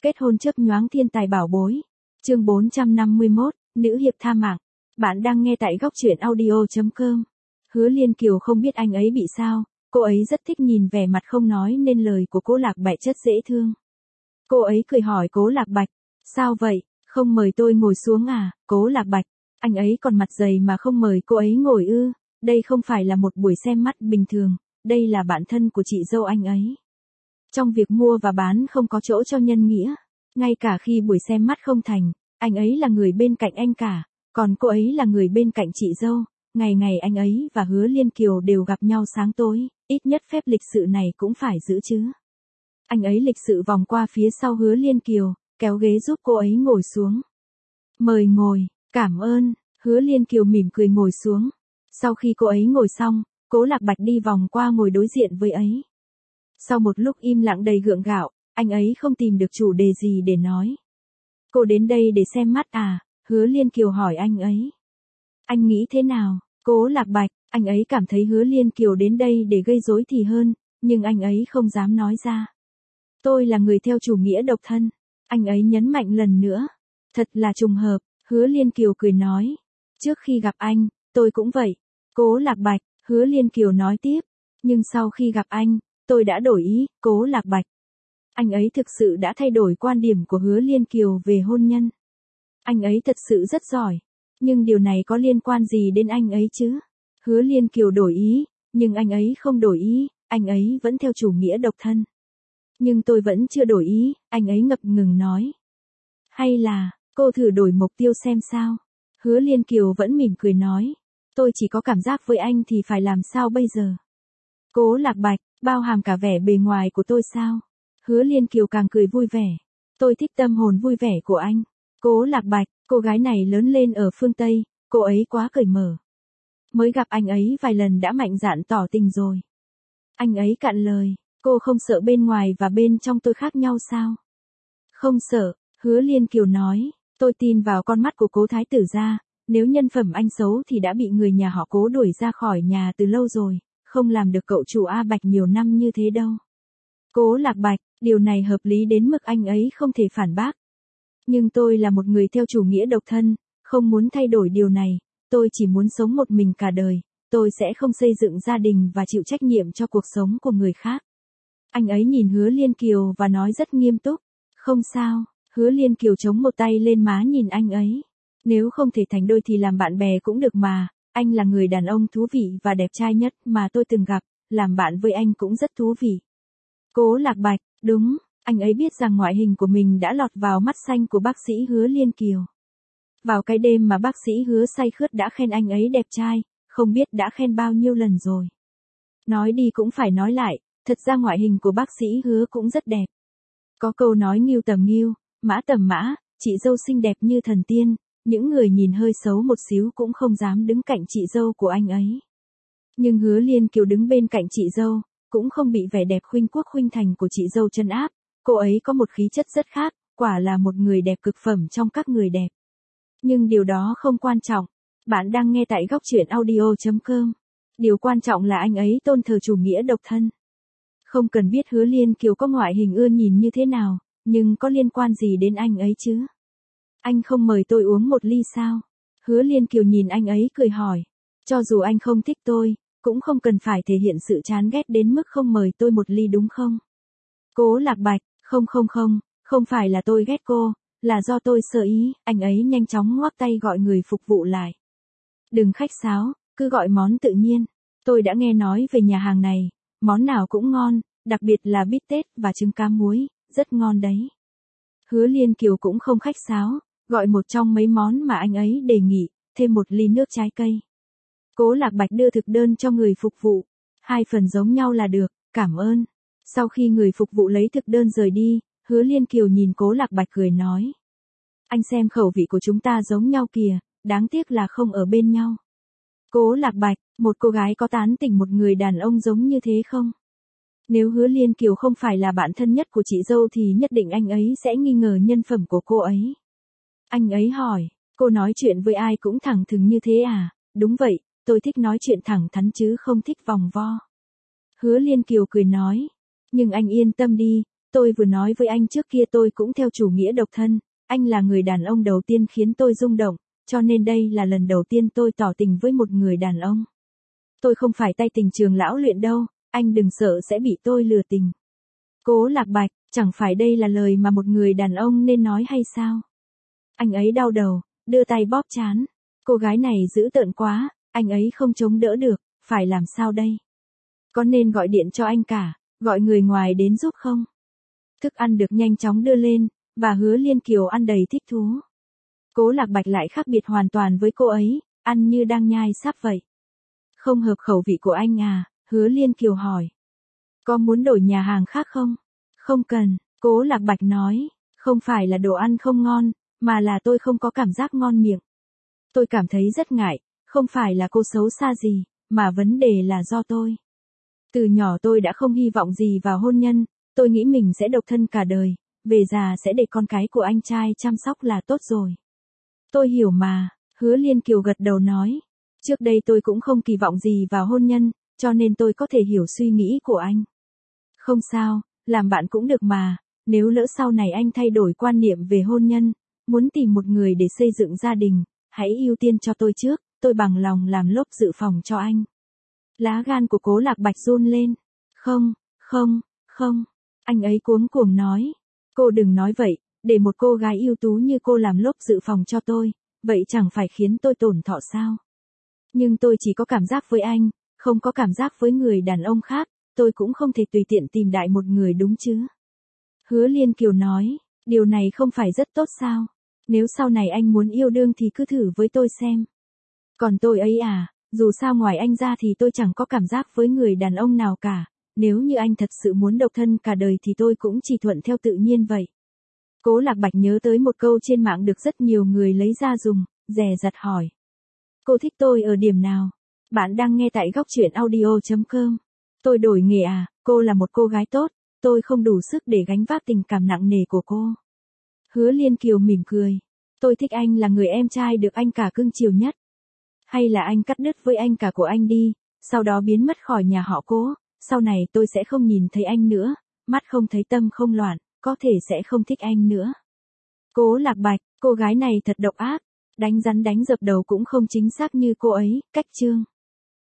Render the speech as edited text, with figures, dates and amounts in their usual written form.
Kết hôn chớp nhoáng thiên tài bảo bối. Chương 451, nữ hiệp tha mạng. Bạn đang nghe tại góc truyện audio.com. Hứa Liên Kiều không biết anh ấy bị sao, cô ấy rất thích nhìn vẻ mặt không nói nên lời của Cố Lạc Bạch chất dễ thương. Cô ấy cười hỏi Cố Lạc Bạch, sao vậy, không mời tôi ngồi xuống à? Cố Lạc Bạch, anh ấy còn mặt dày mà không mời cô ấy ngồi ư? Đây không phải là một buổi xem mắt bình thường, đây là bạn thân của chị dâu anh ấy. Trong việc mua và bán không có chỗ cho nhân nghĩa, ngay cả khi buổi xem mắt không thành, anh ấy là người bên cạnh anh cả, còn cô ấy là người bên cạnh chị dâu. Ngày ngày anh ấy và Hứa Liên Kiều đều gặp nhau sáng tối, ít nhất phép lịch sự này cũng phải giữ chứ. Anh ấy lịch sự vòng qua phía sau Hứa Liên Kiều, kéo ghế giúp cô ấy ngồi xuống. Mời ngồi, cảm ơn. Hứa Liên Kiều mỉm cười ngồi xuống. Sau khi cô ấy ngồi xong, Cố Lạc Bạch đi vòng qua ngồi đối diện với ấy. Sau một lúc im lặng đầy gượng gạo, anh ấy không tìm được chủ đề gì để nói. Cô đến đây để xem mắt à? Hứa Liên Kiều hỏi anh ấy. Anh nghĩ thế nào? Cố Lạc Bạch, anh ấy cảm thấy Hứa Liên Kiều đến đây để gây rối thì hơn, nhưng anh ấy không dám nói ra. Tôi là người theo chủ nghĩa độc thân. Anh ấy nhấn mạnh lần nữa. Thật là trùng hợp, Hứa Liên Kiều cười nói. Trước khi gặp anh, tôi cũng vậy. Cố Lạc Bạch, Hứa Liên Kiều nói tiếp. Nhưng sau khi gặp anh, tôi đã đổi ý, Cố Lạc Bạch. Anh ấy thực sự đã thay đổi quan điểm của Hứa Liên Kiều về hôn nhân. Anh ấy thật sự rất giỏi. Nhưng điều này có liên quan gì đến anh ấy chứ? Hứa Liên Kiều đổi ý, nhưng anh ấy không đổi ý, anh ấy vẫn theo chủ nghĩa độc thân. Nhưng tôi vẫn chưa đổi ý, anh ấy ngập ngừng nói. Hay là, cô thử đổi mục tiêu xem sao? Hứa Liên Kiều vẫn mỉm cười nói. Tôi chỉ có cảm giác với anh thì phải làm sao bây giờ? Cố Lạc Bạch, bao hàm cả vẻ bề ngoài của tôi sao? Hứa Liên Kiều càng cười vui vẻ. Tôi thích tâm hồn vui vẻ của anh. Cố Lạc Bạch, cô gái này lớn lên ở phương Tây, cô ấy quá cởi mở. Mới gặp anh ấy vài lần đã mạnh dạn tỏ tình rồi. Anh ấy cạn lời, cô không sợ bên ngoài và bên trong tôi khác nhau sao? Không sợ, Hứa Liên Kiều nói, tôi tin vào con mắt của Cố thái tử gia, nếu nhân phẩm anh xấu thì đã bị người nhà họ Cố đuổi ra khỏi nhà từ lâu rồi, không làm được cậu chủ A Bạch nhiều năm như thế đâu. Cố Lạc Bạch, điều này hợp lý đến mức anh ấy không thể phản bác. Nhưng tôi là một người theo chủ nghĩa độc thân, không muốn thay đổi điều này, tôi chỉ muốn sống một mình cả đời, tôi sẽ không xây dựng gia đình và chịu trách nhiệm cho cuộc sống của người khác. Anh ấy nhìn Hứa Liên Kiều và nói rất nghiêm túc, không sao, Hứa Liên Kiều chống một tay lên má nhìn anh ấy. Nếu không thể thành đôi thì làm bạn bè cũng được mà, anh là người đàn ông thú vị và đẹp trai nhất mà tôi từng gặp, làm bạn với anh cũng rất thú vị. Cố Lạc Bạch, đúng. Anh ấy biết rằng ngoại hình của mình đã lọt vào mắt xanh của bác sĩ Hứa Liên Kiều. Vào cái đêm mà bác sĩ Hứa say khướt đã khen anh ấy đẹp trai, không biết đã khen bao nhiêu lần rồi. Nói đi cũng phải nói lại, thật ra ngoại hình của bác sĩ Hứa cũng rất đẹp. Có câu nói ngưu tầm ngưu, mã tầm mã, chị dâu xinh đẹp như thần tiên, những người nhìn hơi xấu một xíu cũng không dám đứng cạnh chị dâu của anh ấy. Nhưng Hứa Liên Kiều đứng bên cạnh chị dâu, cũng không bị vẻ đẹp khuynh quốc khuynh thành của chị dâu trấn áp. Cô ấy có một khí chất rất khác, quả là một người đẹp cực phẩm trong các người đẹp. Nhưng điều đó không quan trọng. Bạn đang nghe tại góc truyện audio.com. Điều quan trọng là anh ấy tôn thờ chủ nghĩa độc thân. Không cần biết Hứa Liên Kiều có ngoại hình ưa nhìn như thế nào, nhưng có liên quan gì đến anh ấy chứ? Anh không mời tôi uống một ly sao? Hứa Liên Kiều nhìn anh ấy cười hỏi. Cho dù anh không thích tôi, cũng không cần phải thể hiện sự chán ghét đến mức không mời tôi một ly đúng không? Cố Lạc Bạch, không phải là tôi ghét cô, là do tôi sơ ý, anh ấy nhanh chóng ngoắc tay gọi người phục vụ lại. Đừng khách sáo, cứ gọi món tự nhiên. Tôi đã nghe nói về nhà hàng này, món nào cũng ngon, đặc biệt là bít tết và trứng cá muối, rất ngon đấy. Hứa Liên Kiều cũng không khách sáo, gọi một trong mấy món mà anh ấy đề nghị, thêm một ly nước trái cây. Cố Lạc Bạch đưa thực đơn cho người phục vụ, 2 phần giống nhau là được, cảm ơn. Sau khi người phục vụ lấy thực đơn rời đi, Hứa Liên Kiều nhìn Cố Lạc Bạch cười nói. Anh xem khẩu vị của chúng ta giống nhau kìa, đáng tiếc là không ở bên nhau. Cố Lạc Bạch, một cô gái có tán tỉnh một người đàn ông giống như thế không? Nếu Hứa Liên Kiều không phải là bạn thân nhất của chị dâu thì nhất định anh ấy sẽ nghi ngờ nhân phẩm của cô ấy. Anh ấy hỏi, cô nói chuyện với ai cũng thẳng thừng như thế à? Đúng vậy, tôi thích nói chuyện thẳng thắn chứ không thích vòng vo. Hứa Liên Kiều cười nói. Nhưng anh yên tâm đi, Tôi vừa nói với anh trước kia tôi cũng theo chủ nghĩa độc thân, anh là người đàn ông đầu tiên khiến tôi rung động, cho nên đây là lần đầu tiên tôi tỏ tình với một người đàn ông. Tôi không phải tay tình trường lão luyện đâu, anh đừng sợ sẽ bị tôi lừa tình. Cố Lạc Bạch, chẳng phải đây là lời mà một người đàn ông nên nói hay sao? Anh ấy đau đầu, đưa tay bóp trán. Cô gái này dữ tợn quá, anh ấy không chống đỡ được, phải làm sao đây? Có nên gọi điện cho anh cả, gọi người ngoài đến giúp không? Thức ăn được nhanh chóng đưa lên, và Hứa Liên Kiều ăn đầy thích thú. Cố Lạc Bạch lại khác biệt hoàn toàn với cô ấy, ăn như đang nhai sáp vậy. Không hợp khẩu vị của anh à? Hứa Liên Kiều hỏi. Có muốn đổi nhà hàng khác không? Không cần, Cố Lạc Bạch nói, không phải là đồ ăn không ngon, mà là tôi không có cảm giác ngon miệng. Tôi cảm thấy rất ngại, không phải là cô xấu xa gì, mà vấn đề là do tôi. Từ nhỏ tôi đã không hy vọng gì vào hôn nhân, tôi nghĩ mình sẽ độc thân cả đời, về già sẽ để con cái của anh trai chăm sóc là tốt rồi. Tôi hiểu mà, Hứa Liên Kiều gật đầu nói. Trước đây tôi cũng không kỳ vọng gì vào hôn nhân, cho nên tôi có thể hiểu suy nghĩ của anh. Không sao, làm bạn cũng được mà, nếu lỡ sau này anh thay đổi quan niệm về hôn nhân, muốn tìm một người để xây dựng gia đình, hãy ưu tiên cho tôi trước, tôi bằng lòng làm lốp dự phòng cho anh. Lá gan của Cố Lạc Bạch run lên. Không, anh ấy cuống cuồng nói. Cô đừng nói vậy, để một cô gái ưu tú như cô làm lốp dự phòng cho tôi, vậy chẳng phải khiến tôi tổn thọ sao? Nhưng tôi chỉ có cảm giác với anh, không có cảm giác với người đàn ông khác, tôi cũng không thể tùy tiện tìm đại một người đúng chứ. Hứa Liên Kiều nói, điều này không phải rất tốt sao? Nếu sau này anh muốn yêu đương thì cứ thử với tôi xem. Còn tôi ấy à, dù sao ngoài anh ra thì tôi chẳng có cảm giác với người đàn ông nào cả, nếu như anh thật sự muốn độc thân cả đời thì tôi cũng chỉ thuận theo tự nhiên vậy. Cố Lạc Bạch nhớ tới một câu trên mạng được rất nhiều người lấy ra dùng, dè dặt hỏi. Cô thích tôi ở điểm nào? Bạn đang nghe tại góc truyện audio.com. Tôi đổi nghề à, cô là một cô gái tốt, tôi không đủ sức để gánh vác tình cảm nặng nề của cô. Hứa Liên Kiều mỉm cười. Tôi thích anh là người em trai được anh cả cưng chiều nhất. Hay là anh cắt đứt với anh cả của anh đi, sau đó biến mất khỏi nhà họ Cố, sau này tôi sẽ không nhìn thấy anh nữa, mắt không thấy tâm không loạn, có thể sẽ không thích anh nữa. Cố Lạc Bạch, cô gái này thật độc ác, đánh rắn đánh dập đầu cũng không chính xác như cô ấy, cách chương.